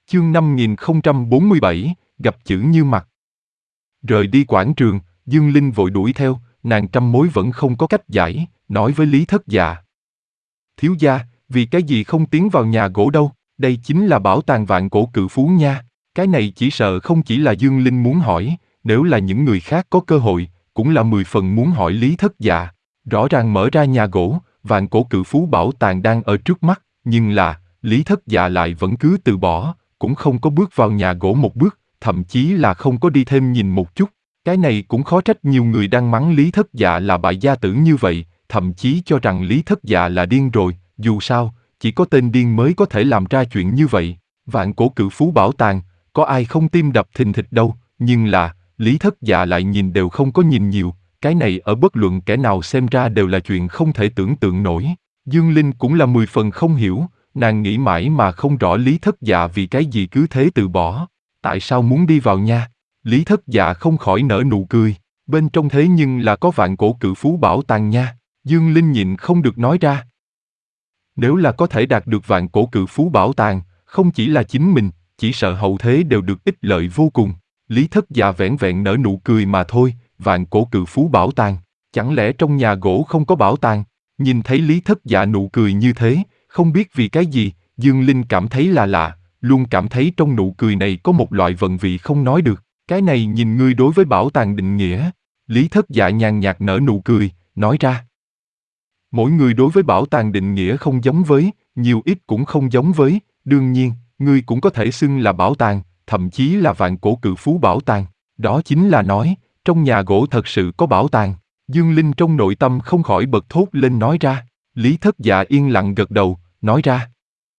Chương 5047, gặp chữ như mặt. Rời đi quảng trường, Dương Linh vội đuổi theo, nàng trăm mối vẫn không có cách giải, nói với Lý Thất Dạ. Thiếu gia, vì cái gì không tiến vào nhà gỗ đâu, đây chính là bảo tàng vạn cổ cự phú nha. Cái này chỉ sợ không chỉ là Dương Linh muốn hỏi, nếu là những người khác có cơ hội, cũng là 10 phần muốn hỏi Lý Thất Dạ. Rõ ràng mở ra nhà gỗ, vạn cổ cự phú bảo tàng đang ở trước mắt, nhưng là, Lý Thất Dạ lại vẫn cứ từ bỏ, cũng không có bước vào nhà gỗ một bước, thậm chí là không có đi thêm nhìn một chút. Cái này cũng khó trách nhiều người đang mắng Lý Thất Dạ là bại gia tử như vậy, thậm chí cho rằng Lý Thất Dạ là điên rồi, dù sao, chỉ có tên điên mới có thể làm ra chuyện như vậy. Vạn cổ cự phú bảo tàng, có ai không tim đập thình thịch đâu, nhưng là, Lý Thất Dạ lại nhìn đều không có nhìn nhiều, cái này ở bất luận kẻ nào xem ra đều là chuyện không thể tưởng tượng nổi. Dương Linh cũng là 10 phần không hiểu, nàng nghĩ mãi mà không rõ Lý Thất Dạ vì cái gì cứ thế từ bỏ. Tại sao muốn đi vào nha? Lý Thất Dạ không khỏi nở nụ cười, bên trong thế nhưng là có vạn cổ cự phú bảo tàng nha. Dương Linh nhịn không được nói ra. Nếu là có thể đạt được vạn cổ cự phú bảo tàng, không chỉ là chính mình, chỉ sợ hậu thế đều được ích lợi vô cùng. Lý Thất Dạ vẻn vẹn nở nụ cười mà thôi, vạn cổ cự phú bảo tàng, chẳng lẽ trong nhà gỗ không có bảo tàng? Nhìn thấy Lý Thất Dạ nụ cười như thế, không biết vì cái gì, Dương Linh cảm thấy là lạ, luôn cảm thấy trong nụ cười này có một loại vận vị không nói được. Cái này nhìn ngươi đối với bảo tàng định nghĩa. Lý Thất Dạ nhàn nhạt nở nụ cười, nói ra. Mỗi người đối với bảo tàng định nghĩa không giống với, nhiều ít cũng không giống với, đương nhiên, ngươi cũng có thể xưng là bảo tàng, thậm chí là vạn cổ cự phú bảo tàng. Đó chính là nói, trong nhà gỗ thật sự có bảo tàng. Dương Linh trong nội tâm không khỏi bật thốt lên nói ra. Lý Thất Dạ yên lặng gật đầu, nói ra.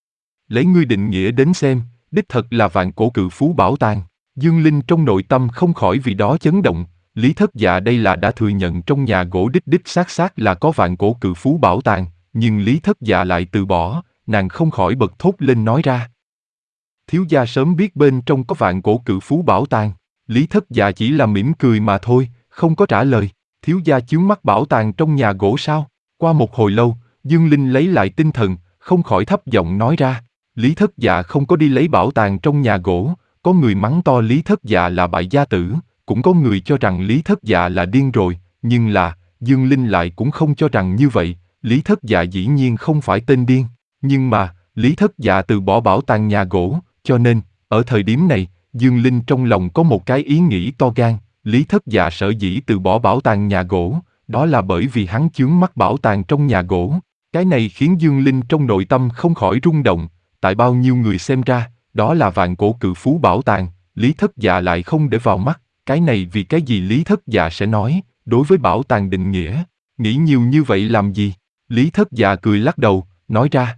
Lấy ngươi định nghĩa đến xem, đích thật là vạn cổ cự phú bảo tàng. Dương Linh trong nội tâm không khỏi vì đó chấn động, Lý Thất Dạ đây là đã thừa nhận trong nhà gỗ đích xác là có vạn cổ cự phú bảo tàng, nhưng Lý Thất Dạ lại từ bỏ, nàng không khỏi bật thốt lên nói ra. Thiếu gia sớm biết bên trong có vạn cổ cự phú bảo tàng, Lý Thất Dạ chỉ là mỉm cười mà thôi, không có trả lời. Thiếu gia chướng mắt bảo tàng trong nhà gỗ sao? Qua một hồi lâu, Dương Linh lấy lại tinh thần, không khỏi thấp giọng nói ra. Lý Thất Dạ không có đi lấy bảo tàng trong nhà gỗ. Có người mắng to Lý Thất Dạ là bại gia tử, cũng có người cho rằng Lý Thất Dạ là điên rồi, nhưng là, Dương Linh lại cũng không cho rằng như vậy, Lý Thất Dạ dĩ nhiên không phải tên điên, nhưng mà, Lý Thất Dạ từ bỏ bảo tàng nhà gỗ, cho nên, ở thời điểm này, Dương Linh trong lòng có một cái ý nghĩ to gan, Lý Thất Dạ sở dĩ từ bỏ bảo tàng nhà gỗ, đó là bởi vì hắn chướng mắt bảo tàng trong nhà gỗ. Cái này khiến Dương Linh trong nội tâm không khỏi rung động, tại bao nhiêu người xem ra, đó là vạn cổ cự phú bảo tàng, Lý Thất Dạ lại không để vào mắt, cái này vì cái gì Lý Thất Dạ sẽ nói, đối với bảo tàng định nghĩa, nghĩ nhiều như vậy làm gì? Lý Thất Dạ cười lắc đầu, nói ra.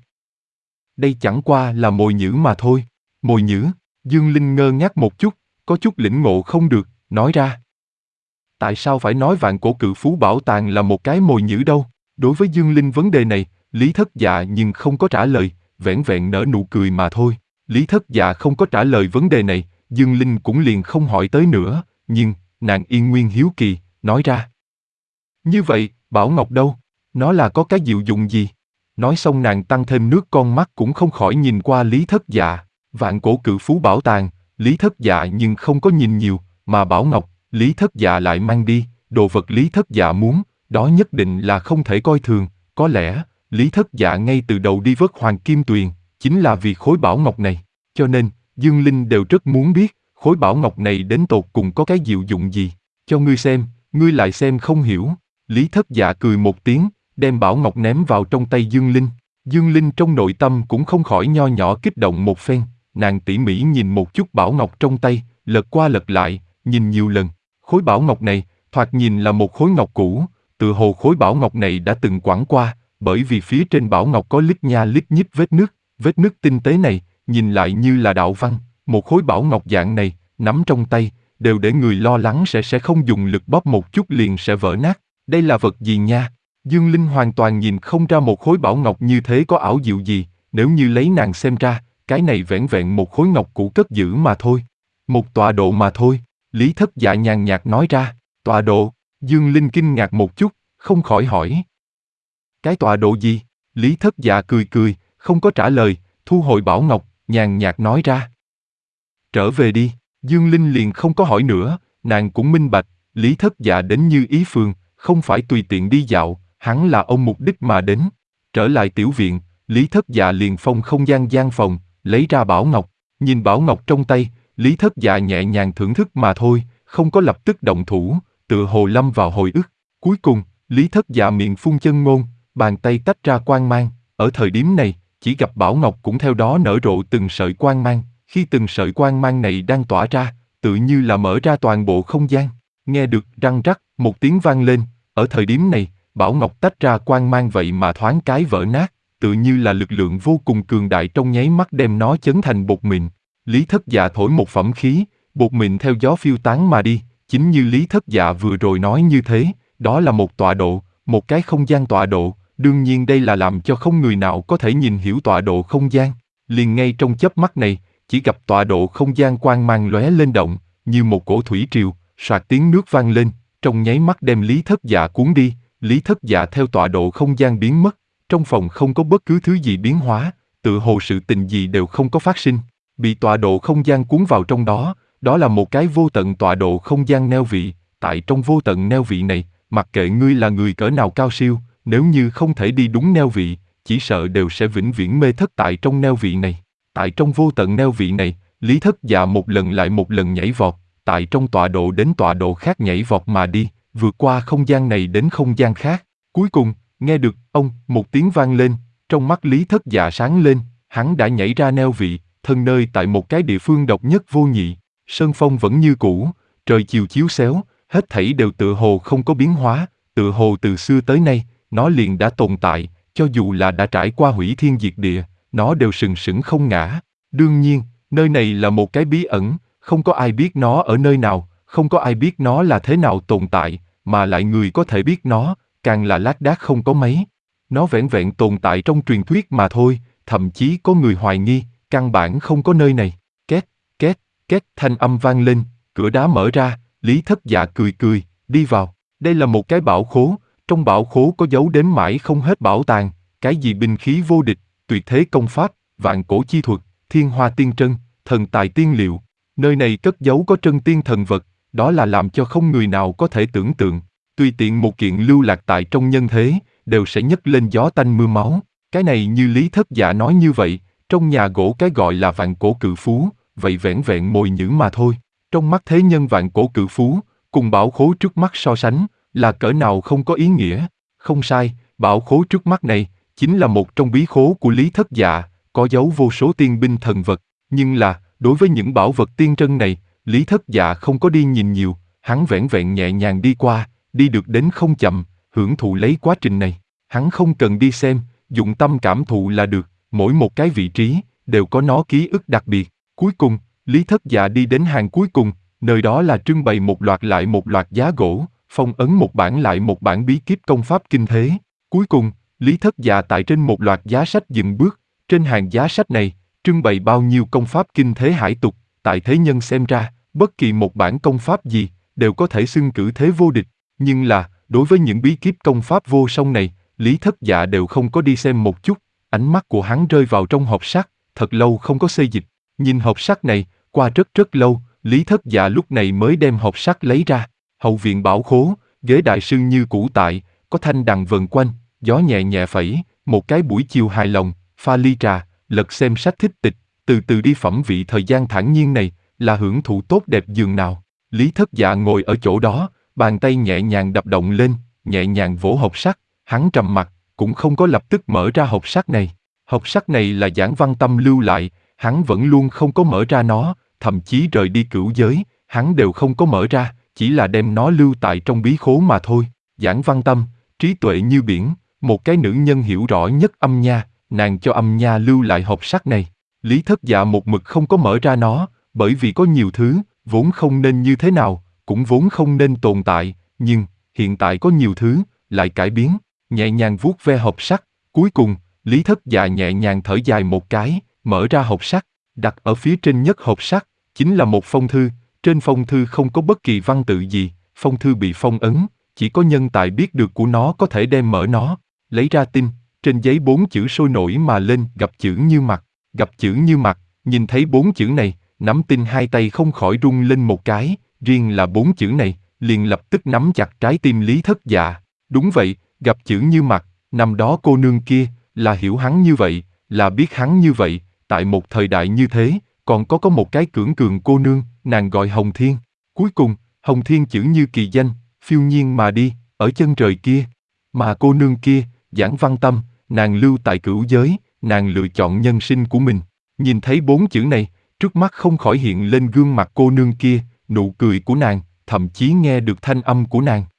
Đây chẳng qua là mồi nhữ mà thôi, mồi nhữ, Dương Linh ngơ ngác một chút, có chút lĩnh ngộ không được, nói ra. Tại sao phải nói vạn cổ cự phú bảo tàng là một cái mồi nhữ đâu? Đối với Dương Linh vấn đề này, Lý Thất Dạ nhưng không có trả lời, vẻn vẹn nở nụ cười mà thôi. Lý Thất Dạ không có trả lời vấn đề này, Dương Linh cũng liền không hỏi tới nữa, nhưng, nàng yên nguyên hiếu kỳ, nói ra. Như vậy, Bảo Ngọc đâu? Nó là có cái diệu dụng gì? Nói xong nàng tăng thêm nước con mắt cũng không khỏi nhìn qua Lý Thất Dạ, vạn cổ cự phú bảo tàng, Lý Thất Dạ nhưng không có nhìn nhiều, mà Bảo Ngọc, Lý Thất Dạ lại mang đi, đồ vật Lý Thất Dạ muốn, đó nhất định là không thể coi thường, có lẽ, Lý Thất Dạ ngay từ đầu đi vớt Hoàng Kim Tuyền, chính là vì khối bảo ngọc này, cho nên, Dương Linh đều rất muốn biết, khối bảo ngọc này đến tột cùng có cái diệu dụng gì, cho ngươi xem, ngươi lại xem không hiểu. Lý Thất Dạ cười một tiếng, đem bảo ngọc ném vào trong tay Dương Linh. Dương Linh trong nội tâm cũng không khỏi nho nhỏ kích động một phen, nàng tỉ mỉ nhìn một chút bảo ngọc trong tay, lật qua lật lại, nhìn nhiều lần. Khối bảo ngọc này, thoạt nhìn là một khối ngọc cũ, tựa hồ khối bảo ngọc này đã từng quẳng qua, bởi vì phía trên bảo ngọc có lít nha lít nhít vết nứt tinh tế này, nhìn lại như là đạo văn, một khối bảo ngọc dạng này, nắm trong tay, đều để người lo lắng sẽ không dùng lực bóp một chút liền sẽ vỡ nát. Đây là vật gì nha? Dương Linh hoàn toàn nhìn không ra một khối bảo ngọc như thế có ảo diệu gì, nếu như lấy nàng xem ra, cái này vẻn vẹn một khối ngọc cũ cất giữ mà thôi. Một tọa độ mà thôi, Lý Thất Dạ nhàn nhạt nói ra, tọa độ, Dương Linh kinh ngạc một chút, không khỏi hỏi. Cái tọa độ gì? Lý Thất Dạ cười, không có trả lời, thu hồi bảo ngọc, nhàn nhạt nói ra. Trở về đi. Dương Linh liền không có hỏi nữa, nàng cũng minh bạch, Lý Thất Dạ đến Như Ý Phường, không phải tùy tiện đi dạo, hắn là ôm mục đích mà đến. Trở lại tiểu viện, Lý Thất Dạ liền phong không gian phòng, lấy ra bảo ngọc, nhìn bảo ngọc trong tay, Lý Thất Dạ nhẹ nhàng thưởng thức mà thôi, không có lập tức động thủ, tựa hồ lâm vào hồi ức. Cuối cùng, Lý Thất Dạ miệng phun chân ngôn, bàn tay tách ra quang mang, ở thời điểm này, chỉ gặp bảo ngọc cũng theo đó nở rộ từng sợi quang mang, khi từng sợi quang mang này đang tỏa ra, tự như là mở ra toàn bộ không gian. Nghe được răng rắc, một tiếng vang lên, ở thời điểm này, bảo ngọc tách ra quang mang vậy mà thoáng cái vỡ nát, tự như là lực lượng vô cùng cường đại trong nháy mắt đem nó chấn thành bột mịn. Lý Thất Dạ thổi một phẩm khí, bột mịn theo gió phiêu tán mà đi, chính như Lý Thất Dạ vừa rồi nói như thế, đó là một tọa độ, một cái không gian tọa độ, đương nhiên đây là làm cho không người nào có thể nhìn hiểu tọa độ không gian. Liền ngay trong chớp mắt này, chỉ gặp tọa độ không gian quang mang lóe lên động, như một cổ thủy triều, soạt tiếng nước vang lên, trong nháy mắt đem Lý Thất Dạ cuốn đi. Lý Thất Dạ theo tọa độ không gian biến mất, trong phòng không có bất cứ thứ gì biến hóa, tựa hồ sự tình gì đều không có phát sinh. Bị tọa độ không gian cuốn vào trong đó, đó là một cái vô tận tọa độ không gian neo vị, tại trong vô tận neo vị này, mặc kệ ngươi là người cỡ nào cao siêu, nếu như không thể đi đúng neo vị, chỉ sợ đều sẽ vĩnh viễn mê thất tại trong neo vị này. Tại trong vô tận neo vị này, Lý Thất Dạ một lần lại một lần nhảy vọt, tại trong tọa độ đến tọa độ khác nhảy vọt mà đi, vượt qua không gian này đến không gian khác. Cuối cùng, nghe được ông một tiếng vang lên, trong mắt Lý Thất Dạ sáng lên, hắn đã nhảy ra neo vị, thân nơi tại một cái địa phương độc nhất vô nhị. Sơn phong vẫn như cũ, trời chiều chiếu xéo, hết thảy đều tựa hồ không có biến hóa, tựa hồ từ xưa tới nay, nó liền đã tồn tại, cho dù là đã trải qua hủy thiên diệt địa, nó đều sừng sững không ngã. Đương nhiên, nơi này là một cái bí ẩn, không có ai biết nó ở nơi nào, không có ai biết nó là thế nào tồn tại, mà lại người có thể biết nó, càng là lác đác không có mấy. Nó vẻn vẹn tồn tại trong truyền thuyết mà thôi, thậm chí có người hoài nghi, căn bản không có nơi này. Két, két, két thanh âm vang lên, cửa đá mở ra, Lý Thất Dạ cười cười, đi vào. Đây là một cái bảo khố, trong bảo khố có dấu đếm mãi không hết bảo tàng, cái gì binh khí vô địch, tuyệt thế công pháp, vạn cổ chi thuật, thiên hoa tiên trân, thần tài tiên liệu. Nơi này cất giấu có trân tiên thần vật, đó là làm cho không người nào có thể tưởng tượng. Tùy tiện một kiện lưu lạc tại trong nhân thế, đều sẽ nhấc lên gió tanh mưa máu. Cái này như Lý Thất Dạ nói như vậy, trong nhà gỗ cái gọi là vạn cổ cự phú, vậy vẻn vẹn mồi nhữ mà thôi. Trong mắt thế nhân vạn cổ cự phú, cùng bảo khố trước mắt so sánh, là cỡ nào không có ý nghĩa. Không sai, bảo khố trước mắt này, chính là một trong bí khố của Lý Thất Dạ, có dấu vô số tiên binh thần vật. Nhưng là, đối với những bảo vật tiên trân này, Lý Thất Dạ không có đi nhìn nhiều, hắn vẻn vẹn nhẹ nhàng đi qua, đi được đến không chậm, hưởng thụ lấy quá trình này. Hắn không cần đi xem, dụng tâm cảm thụ là được, mỗi một cái vị trí, đều có nó ký ức đặc biệt. Cuối cùng, Lý Thất Dạ đi đến hàng cuối cùng, nơi đó là trưng bày một loạt lại một loạt giá gỗ, phong ấn một bản lại một bản bí kíp công pháp kinh thế. Cuối cùng, Lý Thất Dạ tại trên một loạt giá sách dừng bước, trên hàng giá sách này, trưng bày bao nhiêu công pháp kinh thế hải tục, tại thế nhân xem ra, bất kỳ một bản công pháp gì, đều có thể xưng cử thế vô địch. Nhưng là, đối với những bí kíp công pháp vô song này, Lý Thất Dạ đều không có đi xem một chút, ánh mắt của hắn rơi vào trong hộp sắt, thật lâu không có xê dịch. Nhìn hộp sắt này, qua rất lâu, Lý Thất Dạ lúc này mới đem hộp sắt lấy ra. Hậu viện bảo khố, ghế đại sư như cũ tại, có thanh đằng vần quanh, gió nhẹ nhẹ phẩy, một cái buổi chiều hài lòng, pha ly trà, lật xem sách thích tịch, từ từ đi phẩm vị thời gian thản nhiên này, là hưởng thụ tốt đẹp dường nào. Lý Thất Dạ ngồi ở chỗ đó, bàn tay nhẹ nhàng đập động lên, nhẹ nhàng vỗ hộp sắt, hắn trầm mặc, cũng không có lập tức mở ra hộp sắt này. Hộp sắt này là Giản Văn Tâm lưu lại, hắn vẫn luôn không có mở ra nó, thậm chí rời đi cửu giới, hắn đều không có mở ra, chỉ là đem nó lưu tại trong bí khố mà thôi. Giản Văn Tâm, trí tuệ như biển, một cái nữ nhân hiểu rõ nhất âm nha, nàng cho âm nha lưu lại hộp sắt này. Lý Thất Dạ một mực không có mở ra nó, bởi vì có nhiều thứ, vốn không nên như thế nào, cũng vốn không nên tồn tại, nhưng, hiện tại có nhiều thứ, lại cải biến, nhẹ nhàng vuốt ve hộp sắt, cuối cùng, Lý Thất Dạ nhẹ nhàng thở dài một cái, mở ra hộp sắt, đặt ở phía trên nhất hộp sắt, chính là một phong thư, trên phong thư không có bất kỳ văn tự gì, phong thư bị phong ấn, chỉ có nhân tài biết được của nó có thể đem mở nó, lấy ra tin, trên giấy 4 chữ sôi nổi mà lên, gặp chữ như mặt, nhìn thấy 4 chữ này, nắm tin hai tay không khỏi rung lên một cái, riêng là 4 chữ này, liền lập tức nắm chặt trái tim Lý Thất Dạ. Đúng vậy, gặp chữ Như Mặc, năm đó cô nương kia, là hiểu hắn như vậy, là biết hắn như vậy, tại một thời đại như thế, còn có một cái cưỡng cường cô nương, nàng gọi Hồng Thiên. Cuối cùng, Hồng Thiên chữ như kỳ danh, phiêu nhiên mà đi, ở chân trời kia. Mà cô nương kia, Giản Văn Tâm, nàng lưu tại cửu giới, nàng lựa chọn nhân sinh của mình. Nhìn thấy 4 chữ này, trước mắt không khỏi hiện lên gương mặt cô nương kia, nụ cười của nàng, thậm chí nghe được thanh âm của nàng.